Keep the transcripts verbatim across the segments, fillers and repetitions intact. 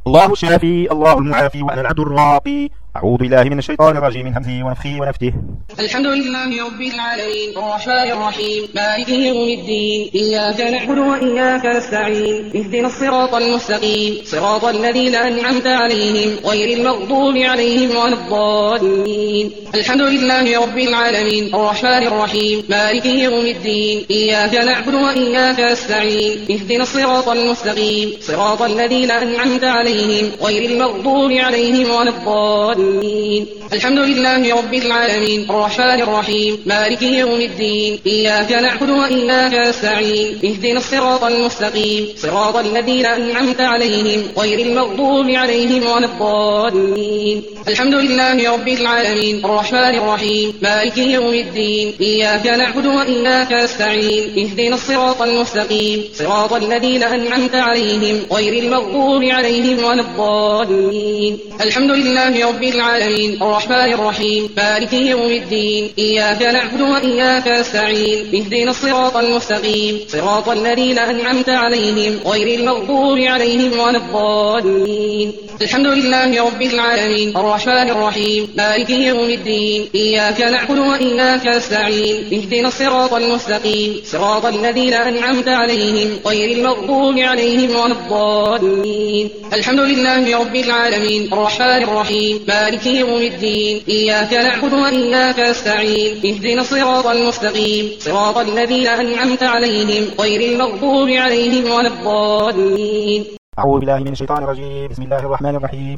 الله الشافي الله المعافي وأنا العبد الراقي. أعوذ بالله من الشيطان الرجيم من همزه ونفخه ونفثه. الحمد لله رب العالمين الرحمن الرحيم مالك يوم الدين إياك نعبد وإياك نستعين اهدنا الصراط المستقيم صراط الذين أنعمت عليهم غير المغضوب عليهم ولا الضالين. الحمد لله رب العالمين الرحمن الرحيم مالك يوم الدين إياك نعبد وإياك نستعين اهدنا الصراط المستقيم صراط الذين أنعمت عليهم غير المغضوب عليهم ولا الضالين. الحمد لله رب العالمين الرحمن الرحيم مالك يوم الدين إياك نعبد وإياك نستعين اهدنا الصراط المستقيم صراط الذين أنعمت عليهم غير المغضوب عليهم ولا الضالين. الحمد لله رب العالمين الرحمن الرحيم مالك يوم الدين إياك نعبد وإياك نستعين اهدنا الصراط المستقيم صراط الذين أنعمت عليهم غير المغضوب عليهم ولا الضالين. الحمد لله رب العالمين الرحمن الرحيم مالك يوم الدين إياك نعبد وإياك نستعين اهدنا الصراط المستقيم صراط الذين أنعمت عليهم غير المغضوب عليهم ولا الضالين. الحمد لله رب العالمين الرحمن الرحيم مالك يوم الدين إياك نعبد وإياك نستعين اهدنا الصراط المستقيم صراط الذين أنعمت عليهم غير المغضوب عليهم ولا الضالين. الحمد لله رب العالمين الرحمن الرحيم مالك يوم الدين إياك نعبد وإياك نستعين اهدنا الصراط المستقيم صراط الذين أنعمت عليهم غير المغضوب عليهم ولا الضالين. أعوذ بالله من الشيطان الرجيم بسم الله الرحمن الرحيم.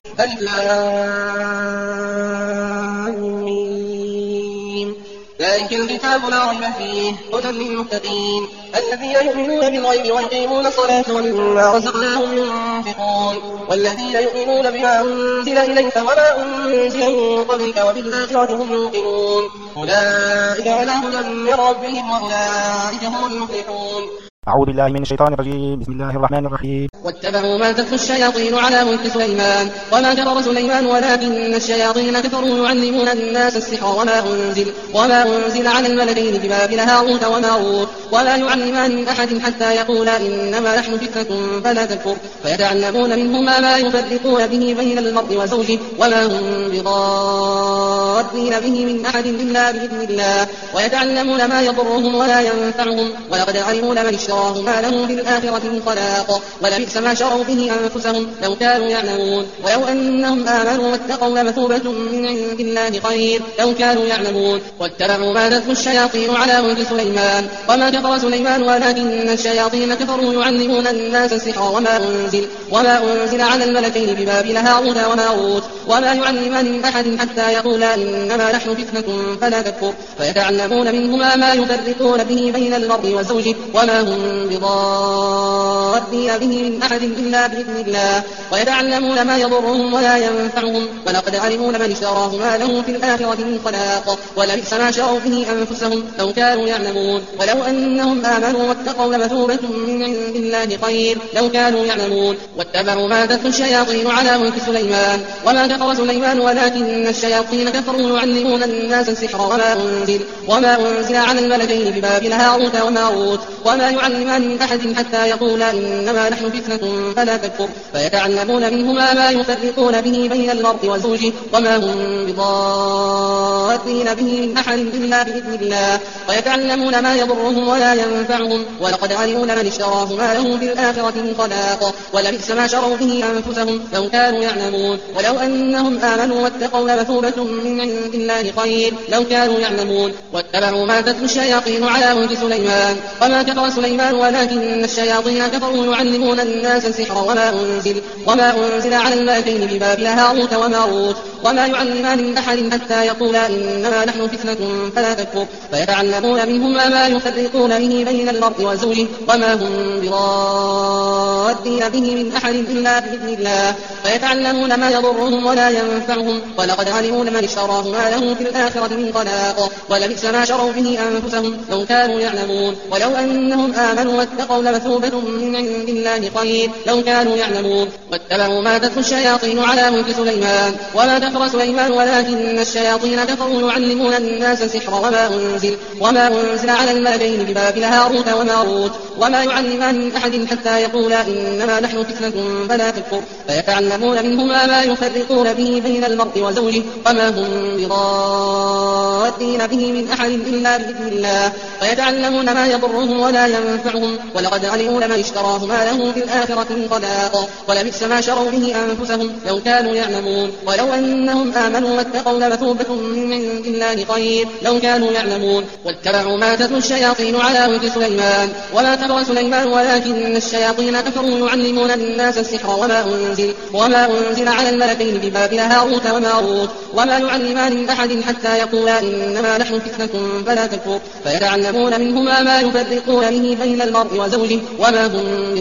آمين. ذلك الكتاب لا ريب فيه هدى للمتقين الذين يؤمنون بالغيب ويقيمون الصلاة ومما رزقناهم ينفقون والذين يؤمنون بما أنزل إليك وما أنزل من قبلك وبالآخرة هم يوقنون أولئك على هدى من ربهم وأولئك هم المفلحون. أعوذ بالله من الشيطان الرجيم بسم الله الرحمن الرحيم. واتبعوا ما تتلو الشياطين على ملك سليمان وما كفر سليمان ولكن الشياطين كفروا يعلمون الناس السحر وما أنزل وما أنزل على الملكين ببابل هاروت وماروت ولا يعلمان من أحد حتى يقولا إنما نحن فتنة فلا تكفر فيتعلمون منهما ما يفرقون به بين المرء وزوجه وما هم بضارين به من أحد إلا بإذن الله ويتعلمون ما يضرهم ولا ينفعهم ولقد علموا لمن اشتراه ما له في الآخرة من خلاق ولبئس ما شروا به أنفسهم لو كانوا يعلمون ولو أنهم آمنوا واتقوا لمثوبة من عند الله خير لو كانوا يعلمون. واتبعوا ما تتلو الشياطين على ملك سليمان وما كفر سليمان ولكن الشياطين كفروا يعلمون الناس السحر وما أنزل وما أنزل على الملكين ببابل هاروت وماروت وما يعلمان من أحد حتى يقولا إنما نحن فتنة فلا تكفر فيتعلمون منهما ما يفرقون به بين المرء وزوجه وما هم بضارين به من أحد إلا بإذن الله ويتعلمون ما يضرهم ولا ينفعهم ولقد علموا لمن اشتراه ما له في الآخرة من خلاق ولبئس ما شروا به أنفسهم لو كانوا يعلمون ولو أنهم آمنوا واتقوا لمثوبة من عند الله خير لو كانوا يعلمون. واتبعوا ما تتلو الشياطين على ملك سليمان وما كفر سليمان ولكن الشياطين كفروا يعلمون الناس السحر وما أنزل وما أنزل على الملكين ببابل هاروت وماروت وما يعلمان من أحد حتى يقولا إنما نحن فتنة فلا تكفر فيتعلمون منهما ما يفرقون به بين المرء وزوجه وما هم بضارين به من أحد إلا بإذن الله ويتعلمون ما يضرهم ولا ينفعهم ولقد علموا لمن اشتراه ما له في الآخرة من خلاق ولبئس ما شروا به أنفسهم لو كانوا يعلمون ولو أنهم آمنوا واتقوا لمثوبة من عند الله خير لو كانوا يعلمون. واتبعوا ما تتلو الشياطين على ملك سليمان وما كفر سليمان ولكن الشياطين كفروا يعلمون الناس السحر وما أنزل وما أنزل على الملكين ببابل هاروت وماروت وما يعلمان من أحد حتى يقولا إنما نحن فتنة فلا تكفر فيتعلمون منهما ما يفرقون به بين المرء وزوجه وما هم بضارين به من أحد إلا بإذن الله فيتعلمون ما يضرهم ولا ينفعهم ولقد علموا لمن اشتراه ما له في الآخرة من خلاق ولبئس ما شروا به أنفسهم لو كانوا يعلمون ولو أنهم آمنوا واتقوا لمثوبة من عند الله خير لو كانوا يعلمون. واتبعوا ما تتلو الشياطين على ملك سليمان وما كفر سليمان ولكن الشياطين كفروا يعلمون الناس السحر وما أنزل, وما أنزل على الملكين ببابل هاروت وماروت وما يعلمان من أحد حتى يقولا إنما نحن فتنة فلا تكفر فيتعلمون منهما ما يفرقون به بين المرء وزوجه وما هم بضارين به من أحد إلا بإذن الله فيتعلمون ما يضرهم ولا ينفعهم ولقد علموا لمن اشتراه ما له في الآخرة من خلاق ولبئس ما شروا به أنفسهم لو كانوا يعلمون ولو أنهم آمنوا واتقوا لمثوبة من عند الله خير لو كانوا يعلمون واتبعوا ما تتلو الشياطين على ملك سليمان وما كفر سليمان ولكن الشياطين كفروا يعلمون الناس السحر وما أنزل, وما أنزل على الملكين ببابل هاروت وماروت وما يعلمان من أحد حتى يقولا إنما نحن فتنة فلا تكفر فيتعلمون منهما ما يفرقون به بين المرء وزوجه وما هم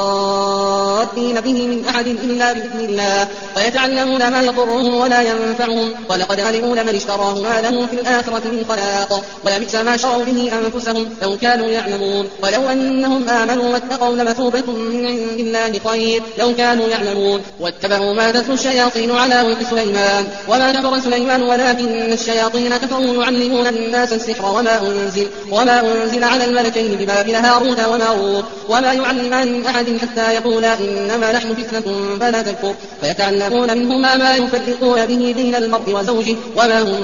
بضارين به من أحد إلا بإذن الله فيتعلمون ما يضرهم ولا ينفعهم ولقد علموا لمن اشتراه ما له في الآخرة من خلاق ولبئس ما شروا به أنفسهم لو كانوا يعلمون ولو أنهم آمنوا واتقوا لمثوبة من عند الله خير لو كانوا يعلمون واتبعوا ما تتلو الشياطين على ملك سليمان وما كفر سليمان ولكن الشياطين كفروا يعلمون الناس السحر وما أنزل, وما أنزل على الملكين ببابل هاروت وماروت وما يعلمان من أحد حتى يقولا إنما نحن فتنة فلا تكفر فيتعلمون منهما ما يفرقون به بين المرء وزوجه وما هم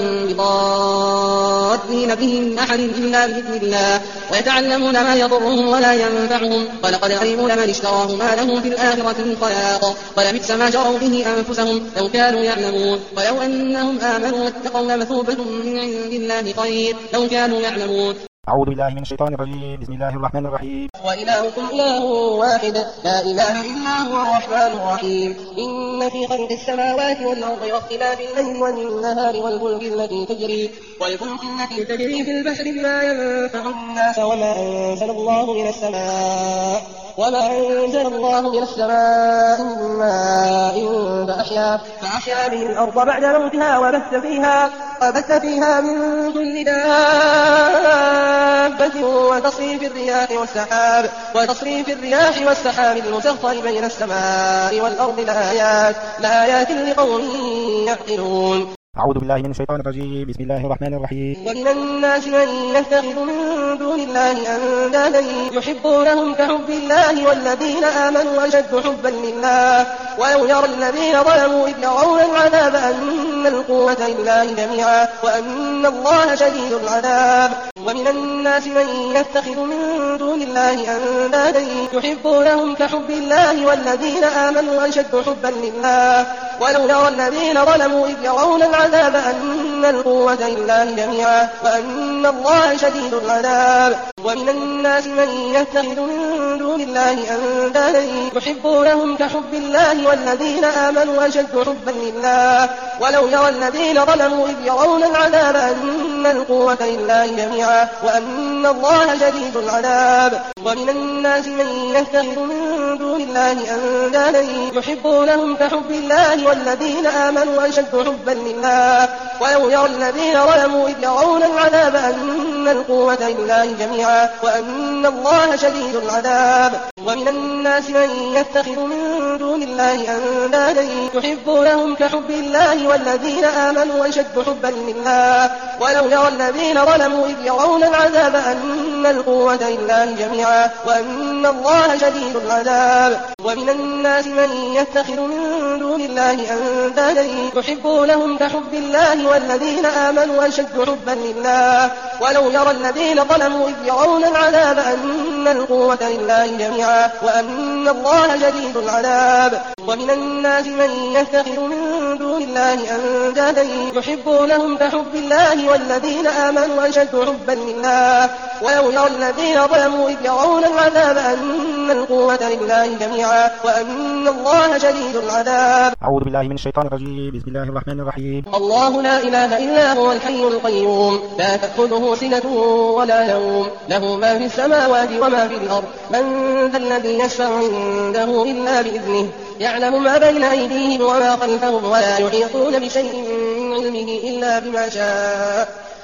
بضارين به من أحد إلا بإذن الله ويتعلمون ما يضرهم ولا ينفعهم ولقد علموا لمن اشتراه ما له في الآخرة من خلاق ولبئس ما شروا به أنفسهم لو كانوا يعلمون ولو أنهم آمنوا واتقوا لمثوبة من عند الله خير لو كانوا يعلمون. أعوذ بالله من الشيطان الرجيم. بسم الله الرحمن الرحيم. وإلهكم إله واحد لا إله إلا هو الرحمن الرحيم. إن في خلق السماوات والأرض واختلاف الليل والنهار والفلك التي تجري والفلك التي تجري في البحر بما ينفع الناس وما أنزل الله من السماء وما أنزل الله من السماء من ماء فأحيا فأحيا به الأرض بعد موتها وبث فيها وبث فيها من كل دابة وتصريف الرياح والسحاب وتصريف الرياح والسحاب المسخر بين السماء والأرض لآيات لآيات لقوم يعقلون. أعوذ بالله من الشيطان الرجيم. بسم الله الرحمن الرحيم. ومن الناس من يتخذ من دون الله أندادا يحبونهم كحب الله والذين آمنوا أشد حبا لله ولو يرى الذين ظلموا إذ يرون العذاب أن القوة لله جميعا وأن الله شديد العذاب. ومن الناس من يتخذ من دون الله أندادا يحبونهم كحب الله والذين آمنوا أشد حبا لله ولو يرى الذين ظلموا إذ يرون العذاب أن القوة لله جميعا وأن الله شديد العذاب. ومن الناس من يتخذ من دون الله أندادا يحبونهم كحب الله والذين آمنوا أشد حبا لله ولو يرى الذين ظلموا إذ يرون العذاب أن القوة لله جميعا وأن الله شديد العذاب. ومن الناس من يتخذ من دون الله أندادا يحبونهم كحب الله والذين آمنوا أشد حبا لله ولو يرى الذين ظلموا إذ يرون العذاب أن القوة لله جميعا وأن الله شديد العذاب. ومن الناس من يتخذ من دون الله أندادا يحبونهم كحب الله والذين آمنوا أشد حبا لله ولو يرى الذين ظلموا إذ يرون العذاب أن القوة لله جميعا وأن الله شديد العذاب. ومن الناس من يتخذ من دون الله أندادا يحبونهم كحب الله والذين آمنوا أشد حبا لله ولو يرى الذين ظلموا إذ يرون العذاب أن القوة لله جميعا وأن الله شديد العذاب. ومن الناس من يتخذ من دون الله أندادا يحبونهم كحب الله والذين آمنوا أشد حبا لله ولو يرى الذين ظلموا إذ يرون العذاب أن القوة لله جميعا وأن الله شديد العذاب. أعوذ بالله من الشيطان الرجيم. بسم الله الرحمن الرحيم. الله لا إله إلا هو الحي القيوم لا تأخذه سنة ولا نوم له ما في السماوات وما في الأرض من ذا الذي يشفع عنده إلا بإذنه يعلم ما بين أيديهم وما خلفهم ولا يحيطون بشيء من علمه إلا بما شاء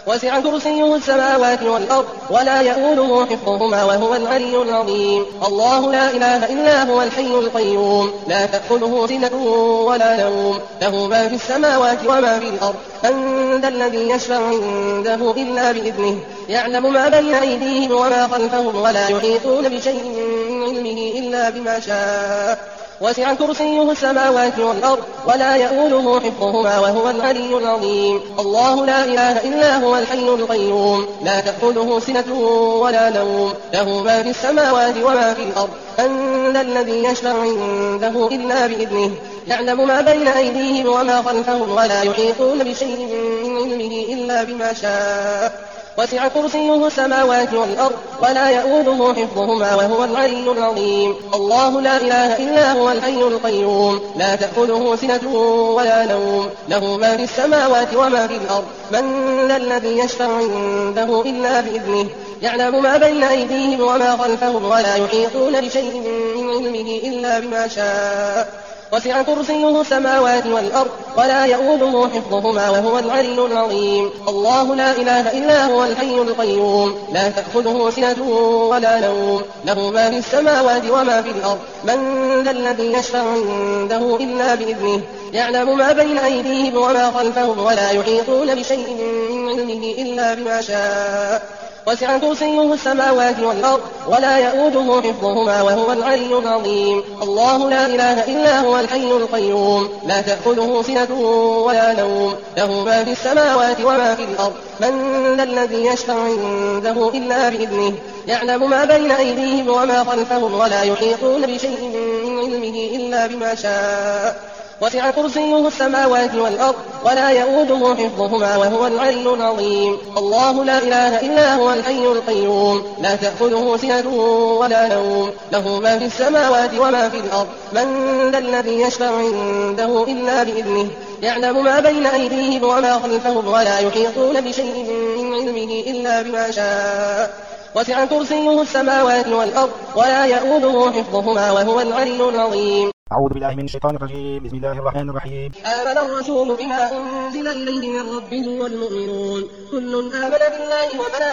وسع كرسيه السماوات والأرض ولا يؤوده حفظهما وهو العلي العظيم. الله لا إله إلا هو الحي القيوم لا تأخذه سنة ولا نوم له ما في السماوات وما في الأرض. من ذا الذي يشفع عنده إلا بإذنه يعلم ما بين أيديهم وما خلفهم ولا يحيطون بشيء من علمه إلا بما شاء. وسع كرسيه السماوات والأرض ولا يؤوده حفظهما وهو العلي العظيم. الله لا إله إلا هو الحي القيوم لا تأخذه سنة ولا نوم له ما في السماوات وما في الأرض. من ذا الذي يشفع عنده إلا بإذنه يعلم ما بين أيديهم وما خلفهم ولا يحيطون بشيء من علمه إلا بما شاء. وسع كرسيه السماوات والأرض ولا يؤوده حفظهما وهو العلي العظيم. الله لا إله إلا هو الحي القيوم لا تأخذه سنة ولا نوم له ما في السماوات وما في الأرض. من ذا الذي يشفع عنده إلا بإذنه يعلم ما بين أيديهم وما خلفهم ولا يحيطون بشيء من علمه إلا بما شاء. وسع كرسيه السماوات والأرض ولا يؤوده حفظهما وهو العلي العظيم. الله لا إله إلا هو الحي القيوم لا تأخذه سنة ولا نوم له ما في السماوات وما في الأرض. من ذا الذي يشفع عنده إلا بإذنه يعلم ما بين أيديهم وما خلفهم ولا يحيطون بشيء من علمه إلا بما شاء. وسع كرسيه السماوات والأرض ولا يؤوده حفظهما وهو العلي العظيم. الله لا إله إلا هو الحي القيوم لا تأخذه سنة ولا نوم له ما في السماوات وما في الأرض. من ذا الذي يشفع عنده إلا بإذنه يعلم ما بين أيديهم وما خلفهم ولا يحيطون بشيء من علمه إلا بما شاء. وسع كرسيه السماوات والأرض ولا يؤوده حفظهما وهو العلي العظيم. الله لا إله إلا هو الحي القيوم لا تأخذه سنة ولا نوم له ما في السماوات وما في الأرض. من ذا الذي يشفع عنده إلا بإذنه يعلم ما بين أيديهم وما خلفهم ولا يحيطون بشيء من علمه إلا بما شاء. وسع كرسيه السماوات والأرض ولا يؤوده حفظهما وهو العلي العظيم. أعوذ بالله من الشيطان الرجيم. بسم الله الرحمن الرحيم. آمن الرسول بما أنزل إليه من ربه والمؤمنون كل آمن بالله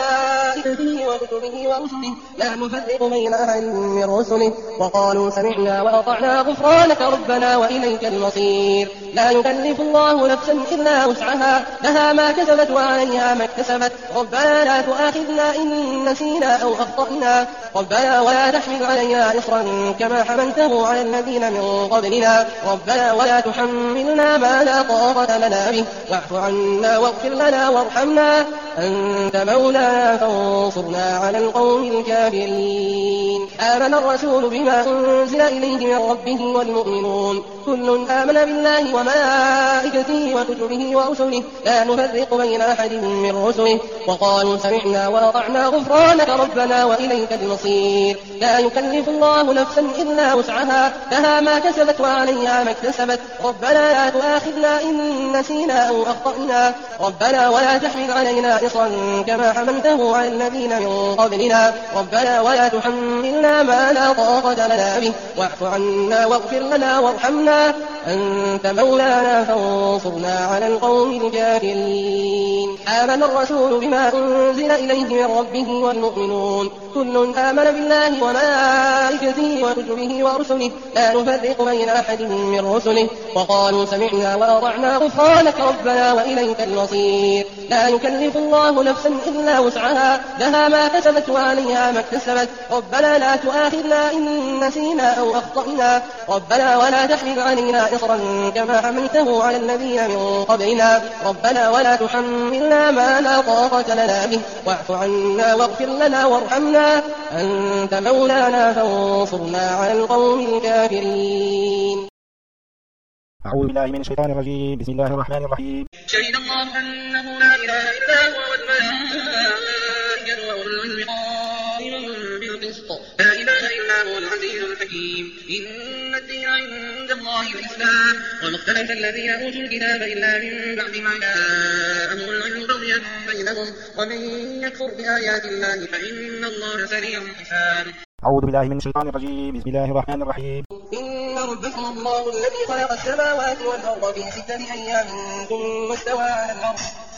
وملائكته وكتبه ورسله لا نفرق بين أحد من رسله وقالوا سمعنا وأطعنا غفرانك ربنا وإليك المصير. لا يكلف الله نفسا إلا وسعها لها ما كسبت وعليها ما اكتسبت ربنا لا تؤاخذنا إن نسينا أو أخطأنا ربنا ولا تحمل علينا إصرا كما حملته على الذين من قبلنا ربنا ولا تحملنا ما لا طاقة لنا به واعف عنا واغفر لنا وارحمنا أنت مولانا فانصرنا على القوم الكافرين. آمن الرسول بما أنزل إليه من ربه والمؤمنون كل آمن بالله وملائكته وكتبه ورسله لا نفرق بين أحد من رسله وقالوا سمعنا وأطعنا غفرانك ربنا وإليك المصير. لا يكلف الله نفسا إلا وسعها لها ما كسبت وعليها ما اكتسبت ربنا لا تؤاخذنا إن نسينا أو أخطأنا ربنا ولا تحمل علينا إصرا كما حملته على الذين من قبلنا ربنا ولا تحملنا ما لا طاقة لنا به واعف عنا واغفر لنا وارحمنا أنت مولانا فانصرنا على القوم الكافرين. آمن الرسول بما أنزل إليه من ربه والمؤمنون كل آمن بالله وملائكته وكتبه ورسله لا نفرق بين أحد من رسله وقالوا سمعنا وأطعنا غفرانك ربنا وإليك المصير. لا يكلف الله نفسا إلا وسعها لها ما كسبت وعليها ما اكتسبت ربنا لا تؤاخذنا إن نسينا أو أخطأنا ربنا ولا تحمل علينا إصرا كما حملته على الذين من قبلنا ربنا ولا تحملنا ما لا طاقة لنا به واعف عنا واغفر لنا وارحمنا أنت مولانا فانصرنا على القوم الكافرين. أعوذ بالله من الشيطان الرجيم. بسم الله الرحمن الرحيم. شهد الله أنه لا إله إلا هو والملائكة وأولو العلم قائما بالقسط لا إله إلا هو العزيز الحكيم. إن الدين عند الله الإسلام وما اختلف الذين أوتوا الكتاب إلا من بعد ما جاءهم العلم بغيا بينهم ومن يكفر بآيات الله فإن الله سريع الحساب. أعوذ بالله من الشيطان الرجيم. بسم الله الرحمن الرحيم. إن ربكم الله الذي خلق السماوات والأرض في ستة أيام ثم استوى على العرش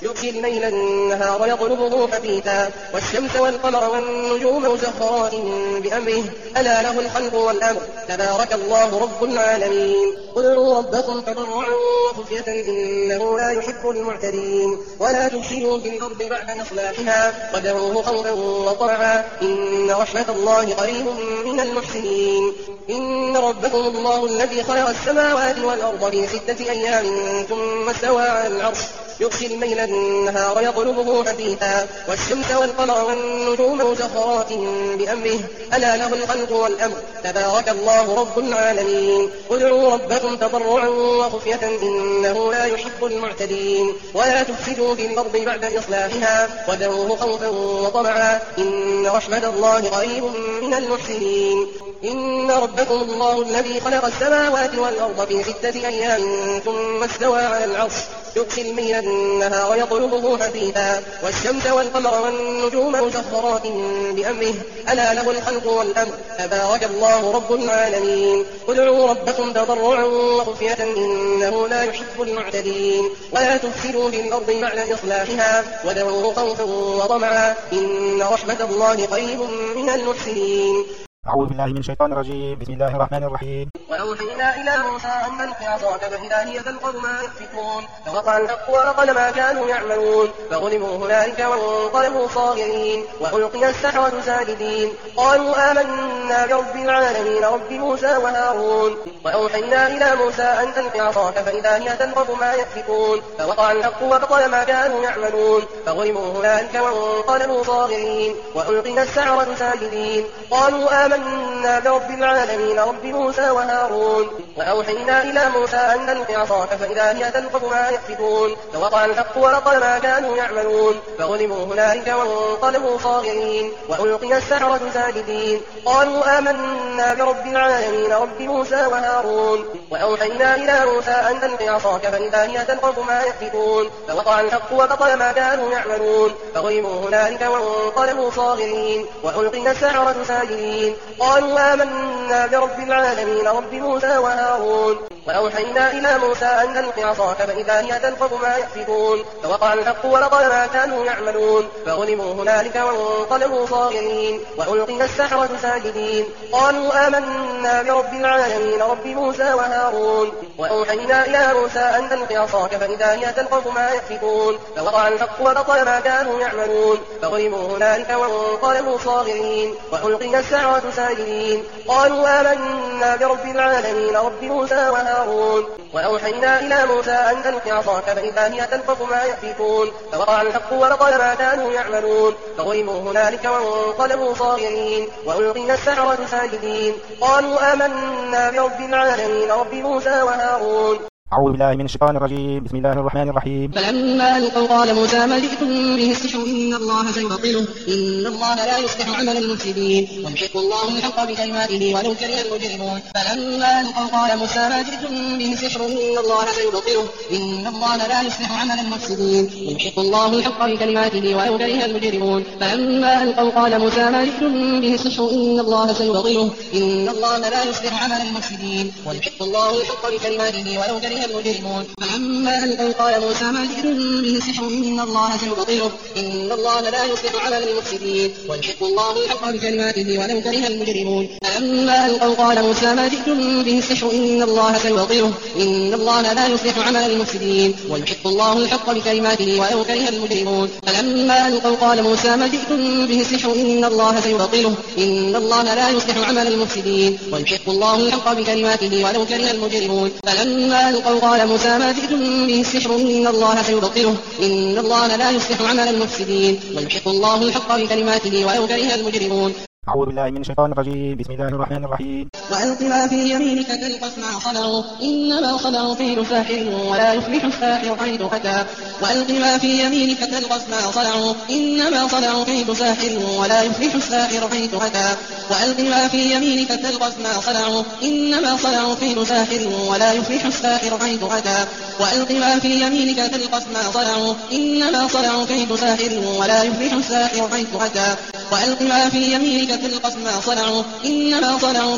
يغشي الليل النهار يطلبه حثيثا والشمس والقمر والنجوم مسخرات بأمره ألا له الخلق والأمر تبارك الله رب العالمين ادعوا ربكم تضرعا وخفية إنه لا يحب المعتدين ولا تفسدوا في الأرض بعد إصلاحها وادعوه خوفا وطمعا إن رحمة الله قريب من المحسنين إن ربكم الله الذي خلق السماوات والأرض في ستة أيام ثم استوى على العرش يغشي الليل النهار يطلبه حثيثا والشمس والقمر والنجوم مسخرات بأمره ألا له الخلق والأمر تبارك الله رب العالمين ادعوا ربكم تضرعا وخفية إنه لا يحب المعتدين ولا تفسدوا في الأرض بعد إصلاحها وادعوه خوفا وطمعا إن رحمة الله قريب من المحسنين إن ربكم الله الذي خلق السماوات والأرض في ستة أيام ثم استوى على العرش يغشي الليل النهار يطلبه حثيثا والشمس والقمر والنجوم مسخرات بأمره ألا له الخلق والأمر تبارك الله رب العالمين ادعوا ربكم تضرعا وخفية إنه لا يحب المعتدين ولا تفسدوا في الأرض بعد إصلاحها وادعوه خوفا وطمعا إن رحمة الله قريب من المحسنين أعوذ بالله من الشيطان الرجيم بسم الله الرحمن الرحيم وأوحينا إلى موسى أن ألق عصاك فإذا هي تلقف ما يأفكون فوقع الحق وبطل ما كانوا يعملون فغلبوا هنالك وانقلبوا صاغرين وألقي السحرة ساجدين قالوا آمنا برب العالمين رب موسى وهارون وأوحينا إلى موسى أن ألق عصاك فإذا هي تلقف ما يأفكون فوقع الحق وبطل ما كانوا يعملون فغلبوا هنالك وانقلبوا صاغرين وألقي السحرة ساجدين قالوا آمنا برب العالمين رب موسى وهارون وأوحينا إلى موسى أن ألق عصاك فإذا هي تلقف ما يأفكون فوقع الحق وبطل ما كانوا يعملون فغلبوا هنالك وانقلبوا صاغرين وألقي السحرة ساجدين قالوا آمنا برب العالمين رب موسى وهارون وأوحينا إلى موسى أن ألق عصاك فإذا هي تلقف ما يأفكون فوقع الحق وبطل ما كانوا يعملون فغلبوا هنالك وانقلبوا صاغرين وألقي السحرة ساجدين قالوا آمنا برب العالمين رب موسى وهارون وأوحينا إلى موسى أن ألق عصاك فإذا هي تلقف ما يأفكون فوقع الحق وبطل ما كانوا يعملون فغلبوا هنالك وانقلبوا صاغرين وألقي السحرة ساجدين قالوا آمنا برب العالمين رب موسى وهارون وأوحينا إلى موسى أن ألق عصاك فإذا هي تلقف ما يأفكون فوقع الحق وبطل ما كانوا يعملون فغلبوا هنالك وانقلبوا صاغرين وألقي السحرة ساجدين قالوا آمنا برب العالمين رب موسى وهارون وأوحينا إلى موسى أن ألق عصاك فإذا هي تلقف ما يأفكون فوقع الحق وبطل ما كانوا يعملون فغلبوا هنالك وانقلبوا صاغرين وألقي السحرة ساجدين قالوا آمنا برب العالمين رب موسى وهارون أعوذ بالله من الشيطان الرجيم بسم الله الرحمن الرحيم فلما ألقوا قال موسى ما جئتم به السحر إن الله سيبطله إن الله لا يصلح عمل المفسدين ويحق الله الحق بكلماته ولو كره المجرمون فلما ألقوا قال موسى ما جئتم به السحر إن الله سيبطله إن الله لا يصلح عمل المفسدين ويحق الله الحق بكلماته ولو كره المجرمون فلما ألقوا قال موسى ما جئتم به السحر إن الله سيبطله إن الله لا يصلح عمل المفسدين ويحق الله الحق بكلماته ولو كره المجرمون فلما ألقوا قال موسى ما جئتم به السحر إن الله سيبطله إن الله لا يصلح عمل المفسدين ويحق الله الحق بكلماته ولو كره المجرمون فلما ألقوا قال موسى ما جئتم به السحر إن الله سيبطله إن الله لا يصلح عمل المفسدين ويحق الله الحق بكلماته ولو كره المجرمون فلما ألقوا قال موسى ما جئتم به السحر إن الله سيبطله إن الله لا يصلح عمل المفسدين ويحق الله الحق بكلماته ولو كره المجرمون فلما ألقوا قال موسى ما جئتم به السحر إن الله سيبطله إن الله لا يصلح عمل المفسدين ويحق الله الحق بكلماته ولو كره المجرمون أعوذ بالله من الشيطان الرجيم بسم الله الرحمن الرحيم وألق ما في يمينك تلقف ما صنعوا إنما صنعوا كيد ساحر ولا يفلح الساحر حيث أتى وألق ما في يمينك تلقف ما صنعوا إنما صنعوا كيد ساحر ولا يفلح الساحر حيث أتى وألق ما في يمينك تلقف ما صنعوا إنما صنعوا كيد ساحر ولا يفلح الساحر حيث أتى وألق ما في يمينك تلقف ما صنعوا إنما صنعوا كيد ساحر ولا يفلح الساحر حيث أتى وألق ما في يمينك تلقف ما صنعوا إنما صنعوا كيد ساحر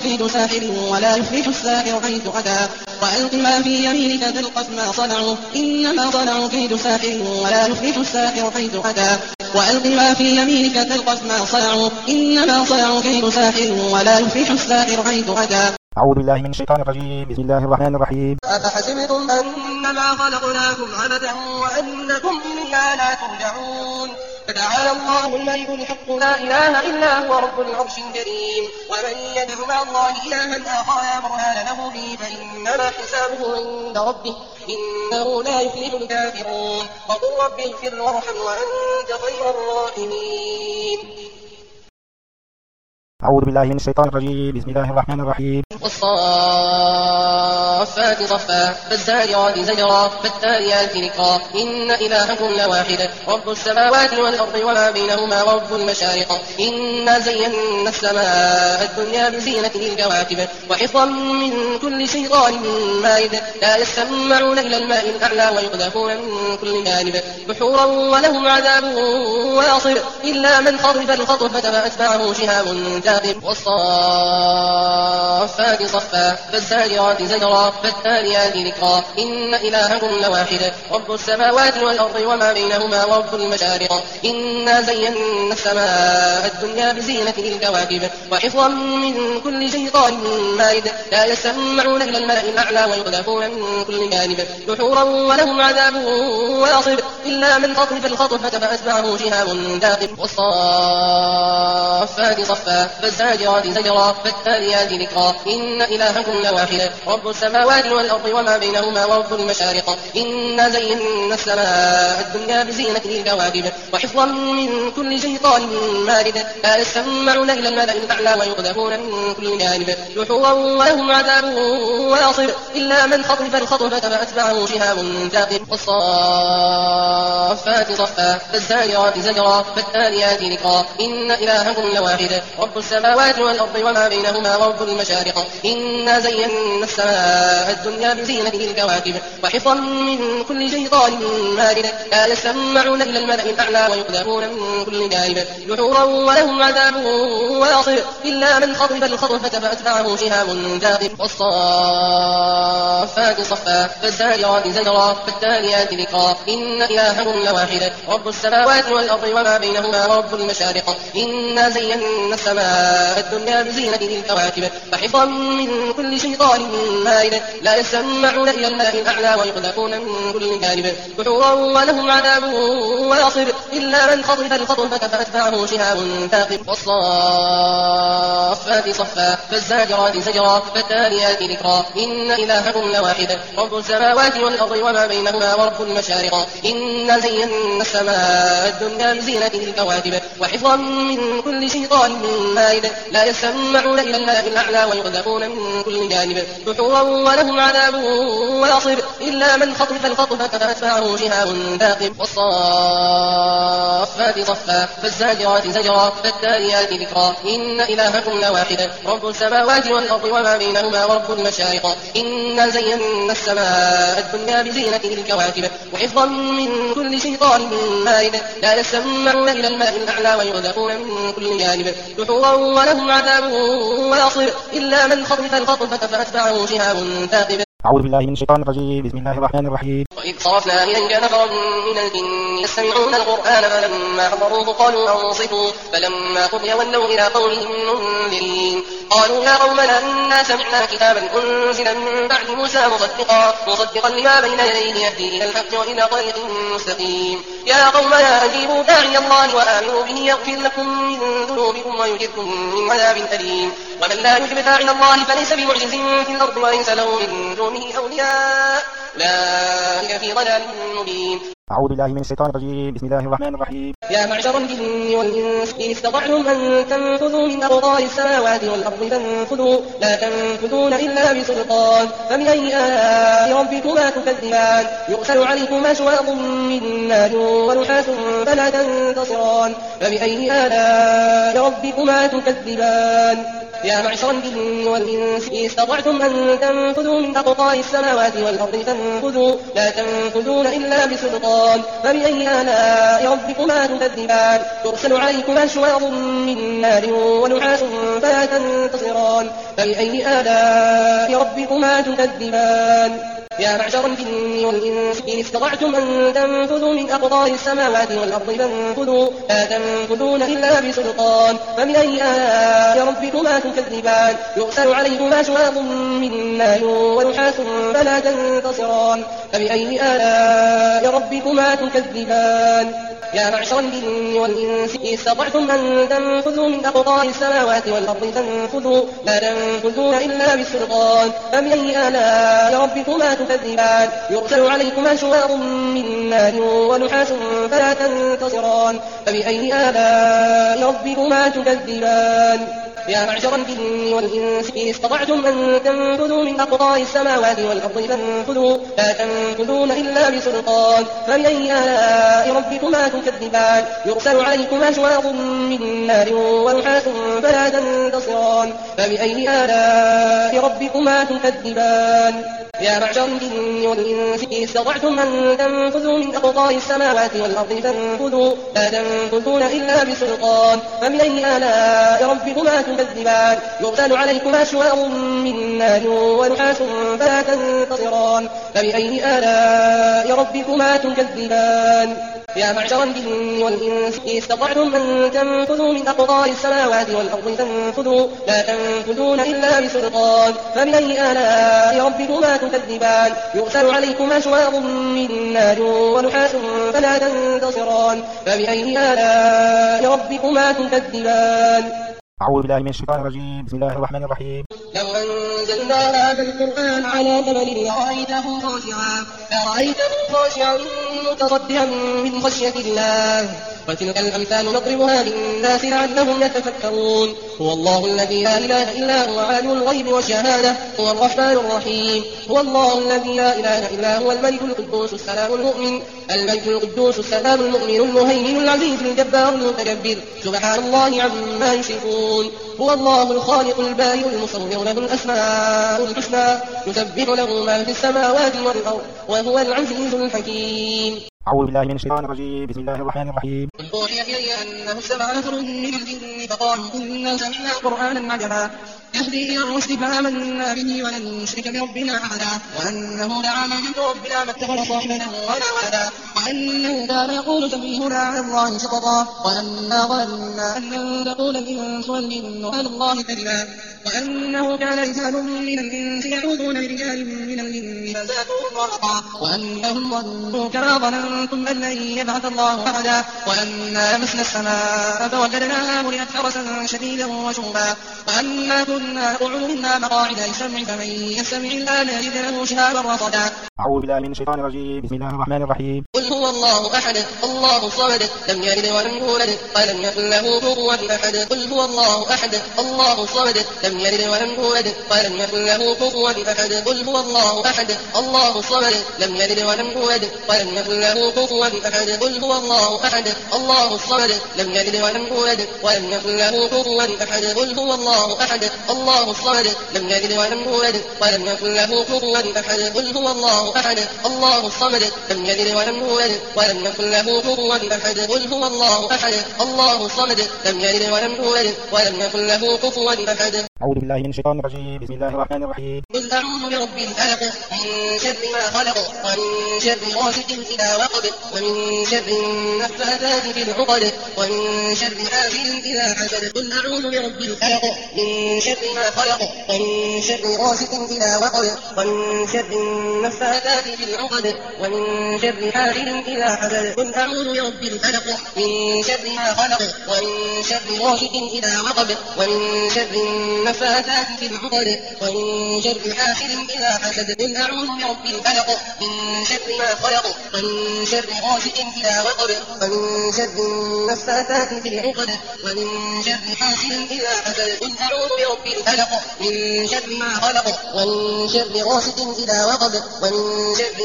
ساحر ولا يفلح الساحر حيث أتى وألق ما في يمينك تلقف ما صنعوا إنما صنعوا كيد ساحر ولا يفلح الساحر حيث أتى وألق ما في يمينك تلقف ما صنعوا إنما صنعوا كيد ساحر ولا يفلح الساحر حيث أتى. أعوذ بالله من الشيطان الرجيم. بسم الله الرحمن الرحيم. أفحسبتم أنما خلقناكم عبثا وأنكم إلينا لا ترجعون فتعالى الله الملك الحق لا إله إلا هو رب العرش الكريم ومن يدع مع الله إلها آخر لا برهان له به فإنما حسابه عند ربه إنه لا يفلح الكافرون وقل رب اغفر وارحم وأنت خير الراحمين. أعوذ بالله من الشيطان الرجيم. بسم الله الرحمن الرحيم. والصافات صفا فالزاجرات زجرا فالتاليات ذكرا إن إلهكم لواحد رب السماوات والأرض وما بينهما ورب المشارق إنا زينا السماء الدنيا بزينة الكواكب وحفظا من كل شيطان مارد لا يسمعون إلى الماء الأعلى ويقذفون من كل جانب دحورا ولهم عذاب واصب إلا من خطف الخطفة فأتبعه شهاب ثاقب والصافات صفا فالزاجرات زجرا فالتاليات ذكرا إن إلهكم لواحد رب السماوات والأرض وما بينهما ورب المشارق إنا زينا السماء الدنيا بزينة الكواكب وحفظا من كل شيطان مارد لا يسمعون إلى الملأ الأعلى ويقذفون من كل جانب دحورا ولهم عذاب واصب إلا من خطف الخطفة فأتبعه شهاب ثاقب والصافات صفا فالزاجرات زجرا فالتاليات ذكرا إن إلهكم لواحد رب السماوات والأرض وما بينهما ورب المشارق إنا زينا السماء الدنيا بزينة الكواكب وحفظا من كل شيطان مارد لا يسمعون إلى الملأ الأعلى ويقذفون من كل جانب دحورا ولهم عذاب واصب إلا من خطف الخطفة فأتبعه شهاب ثاقب والصافات صفا فالزاجرات زجرا فالتاليات ذكرا إن إلهكم لواحد رب السماوات والأرض وما بينهما ورب المشارق إنا زينا السماء الدنيا بزينة الكواكب وحفظا من كل شيطان مارد لا يسمعون إلى الملأ الأعلى ويقذفون من كل جانب دحورا ولهم عذاب واصب إلا من خطف الخطفة فأتبعه شهاب ثاقب والصافات صفا فالزاجرات زجرا فالتاليات ذكرا إن إلهكم لواحد رب السماوات والأرض وما بينهما ورب المشارق إنا زينا السماء الدنيا بزينة الكواكب وحفظا من كل شيطان مارد لا يسمعون إلى الملأ الأعلى ويقذفون من كل جانب دحورا ولهم عذاب واصب إلا من خطف الخطفة فأتبعه شهاب ثاقب والصافات صفا فالزاجرات زجرا فالتاليات ذكرا إن إلهكم لواحد رب السماوات والأرض وما بينهما ورب المشارق إنا زينا السماء الدنيا بزينة الكواكب وحفظا من كل شيطان مارد لا يسمعون إلى الملأ الأعلى ويقذفون من كل جانب دحورا ولهم عذاب واصب إلا من خطف الخطفة فأتبعه شهاب ثاقب والصافات صفا فالزاجرات زجرا فالتاليات ذكرا إن إلهكم لواحد رب السماوات والأرض وما بينهما ورب المشارق إنا زينا السماء الدنيا بزينة الكواكب وحفظا من كل شيطان مارد لا يسمعون إلى الملأ الأعلى ويقذفون من كل جانب دحورا ولهم عذاب واصب إلا من خطف الخطفة فأتبعه شهاب ثاقب. أعوذ بالله من الشيطان الرجيم. بسم الله الرحمن الرحيم. وإذ صرفنا إليك نفرا من الجن يستمعون القرآن فلما حضروه قالوا أنصتوا فلما قضي ولوا إلى قومهم منذرين قالوا يا قومنا إنا سمعنا كتابا أنزل من بعد موسى مصدقا مصدقا لما بين يديه يهدي إلى الحق وإلى طريق مستقيم يا قومنا أجيبوا داعي الله وآمنوا به يغفر لكم من ذنوبكم ويجركم من عذاب أليم ومن لا يجب داعي الله فليس بمعجز في الأرض وليس له من دونه أولياء أولئك في ضلال مبين. أعوذ بالله من الشيطان الرجيم. بسم الله الرحمن الرحيم. يا معشر الجن والإنس إن استطعتم أن تنفذوا من أقطار السماوات والأرض فانفذوا لا تنفذون إلا بسلطان فبأي آلاء ربكما تكذبان يرسل عليكما شواظ من نار ونحاس فلا تنتصران فبأي آلاء ربكما تكذبان. يا معشر الجن والإنس إن استطعتم أن تنفذوا من أقطار السماوات والأرض فانفذوا لا تنفذون إلا بسلطان فبأي آلاء ربكما تكذبان يرسل عليكما شواظ من نار ونحاس فلا تنتصران فبأي آلاء ربكما تكذبان يا معشر الجن والإنس إن استطعتم أن تنفذوا من أقطار السماوات والأرض فانفذوا لا تنفذون إلا بسلطان فبأي آلاء ربكما تكذبان يرسل عليكما شواظ من نار ونحاس فلا تنتصران فبأي آلاء ربكما تكذبان يا معشر الجن والإنس إن استطعتم أن تنفذوا من أقطار السماوات والأرض فانفذوا لا تنفذون إلا بالسلطان فبأي آلاء ربكما تكذبان يرسل عليكما شواظ من نار ونحاس فلا تنتصران فبأي آلاء ربكما تكذبان يا معشر الجن والإنس إن استطعتم أن تنفذوا من أقطار السماوات والأرض فانفذوا لا تنفذون إلا بسلطان فبأي آلاء ربكما تكذبان يرسل عليكما شواظ من نار ونحاس فلا تنتصران فبأي آلاء ربكما تكذبان يا معشر الجن والإنس إن استطعتم أن تنفذوا من أقطار السماوات والأرض فانفذوا لا تنفذون إلا بسلطان فبأي آلاء ربكما تكذبان يرسل عليكما شواظ من نار ونحاس فلا تنتصران فبأي آلاء ربكما تكذبان يا معشر الجن والإنس إن استطعتم أن تنفذوا من أقطار السماوات والأرض فانفذوا لا تنفذون إلا بسلطان فبأي آلاء ربكما تكذبان يرسل عليكما شواظ من نار ونحاس فلا تنتصران فبأي آلاء ربكما تكذبان أعوذ بالله من الشيطان الرجيم بسم الله الرحمن الرحيم لو أنزلنا هذا القرآن على جبل لرأيته خاشعا لرأيته خاشعا متصدعا من خشية الله وتلك الأمثال نضربها للناس لعلهم يتفكرون هو الله الذي لا إله إلا هو عالم الغيب والشهادة هو الرحمن الرحيم هو الله الذي لا إله إلا هو الملك القدوس السلام المؤمن الملك القدوس السلام المؤمن المهيمن العزيز الجبار المتكبر سبحان الله عما يشركون هو الله الخالق البارئ المصور له الأسماء الحسنى يسبح له ما في السماوات والأرض وهو العزيز الحكيم أعوذ بالله من الشيطان الرجيم بسم الله الرحمن الرحيم قل أوحي إلي أنه استمع نفر من الجن فقالوا إنا سمعنا قرآنا عجبا يهدي إلى الرشد فآمنا به ولن نشرك بربنا أحدا وأنه دعا من عند ربنا ما اتخذ صاحبا ولا ولدا وأنه كان يقول سفيهنا على الله شططا وأنا ظننا أن لن تقول الإنس والجن على الله كذبا وأنه كان رجال من الإنس يعوذون برجال من الجن فزادوهم رهقا وأنهم ظنوا كما ظننتم أن لن يبعث الله أحدا وأنا لمسنا السماء فوجدناها ملئت حرسا شديدا وشهبا وأنا كنا نقعد منها مقاعد للسمع فمن يستمع الآن يجد له شهابا رصدا أعوذ بالله من الشيطان الرجيم بسم الله الرحمن الرحيم قل هو الله أحد الله الصمد لم يلد ولم يولد ولم يكن له كفوا أحد قل هو الله أحد الله الصمد لم يلد ولم يولد ولم يكن له كفوا أحد قل هو الله أحد الله الصمد لم يلد ولم يولد ولم يكن له كفوا أحد قل هو الله أحد الله الصمد لم يلد ولم يولد ولم يكن له كفوا أحد قل هو الله أحد الله الصمد لم يلد ولم يولد ولم يكن له كفوا أحد قل هو الله أحد الله الصمد لم يلد ولم يولد ولم يكن له كفوا أحد قل هو الله أحد الله الصمد لم يلد ولم يولد ولم يكن له كفوا أحد أعوذ بالله من الشيطان الرجيم بسم الله الرحمن الرحيم قل أعوذ برب الفلق من شر ما خلق ومن شر غاسق إذا وقب ومن شر النفاثات في العقد ومن شر حاسد إذا حسد قل أعوذ برب الفلق من شر ما خلق ومن شر غاسق إذا وقب ومن شر النفاثات في العقد ومن شر حاسد إذا حسد قل أعوذ برب الفلق من شر ما خلق ومن شر غاسق إذا وقب ومن شر النفاثات في العقد ومن شر حاسد إذا حسد قل أعوذ برب الفلق من شر ما خلق ومن شر غاسق إذا وقب ومن شر النفاثات في العقد ومن شر حاسد إذا حسد قل أعوذ برب الفلق من شر ما خلق ومن شر غاسق إذا وقب ومن شر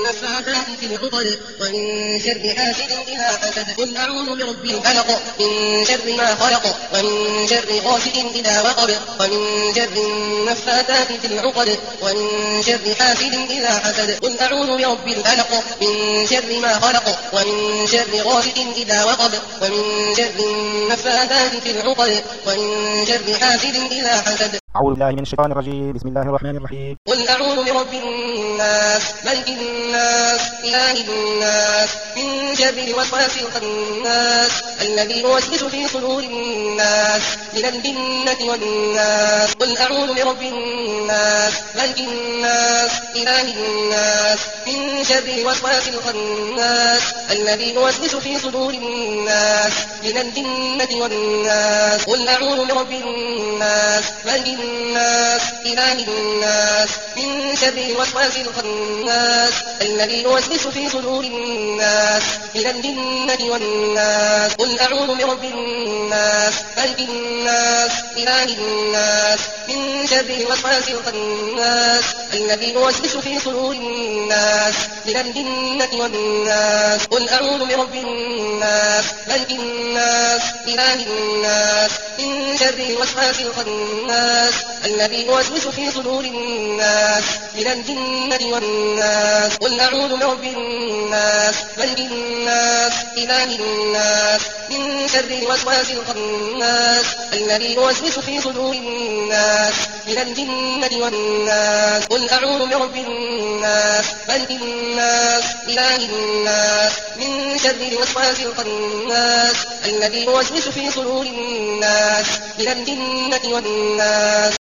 النفاثات في العقد ومن شر حاسد إذا حسد قل أعوذ برب الفلق من شر ما خلق ومن شر غاسق إذا وقب ومن شر النفاثات في العقد ومن شر حاسد إذا حسد قل أعوذ برب الفلق من شر ما خلق ومن شر غاسق إذا وقب ومن شر النفاثات في العقد ومن شر حاسد إذا حسد. أعوذ بالله من الشيطان الرجيم. بسم الله الرحمن الرحيم. قل أعوذ برب الناس ملك الناس إله الناس من شر الوسواس الخناس الذي يوسوس في صدور الناس من الجنة والناس. قل أعوذ برب الناس ملك الناس إله الناس من شر الوسواس الخناس الذي يوسوس في صدور الناس من الجنة والناس. قل أعوذ برب الناس ملك الناس إله الناس من شر الوسواس الخناس الذي يوسوس في صدور الناس من الجنة والناس. قل أعوذ برب الناس ملك الناس إله الناس من شر الوسواس الخناس الذي يوسوس في صدور الناس من الجنة والناس. قل أعوذ برب الناس ملك الناس إله الناس من شر الوسواس الخناس الذي يوسوس في صدور الناس من الجنة والناس. قل أعوذ برب الناس ملك الناس إله الناس من شر الوسواس الخناس الذي يوسوس في صدور الناس من الجنة والناس. قل أعوذ برب الناس ملك الناس إله الناس من شر الوسواس الخناس الذي يوسوس في صدور الناس من الجنة والناس.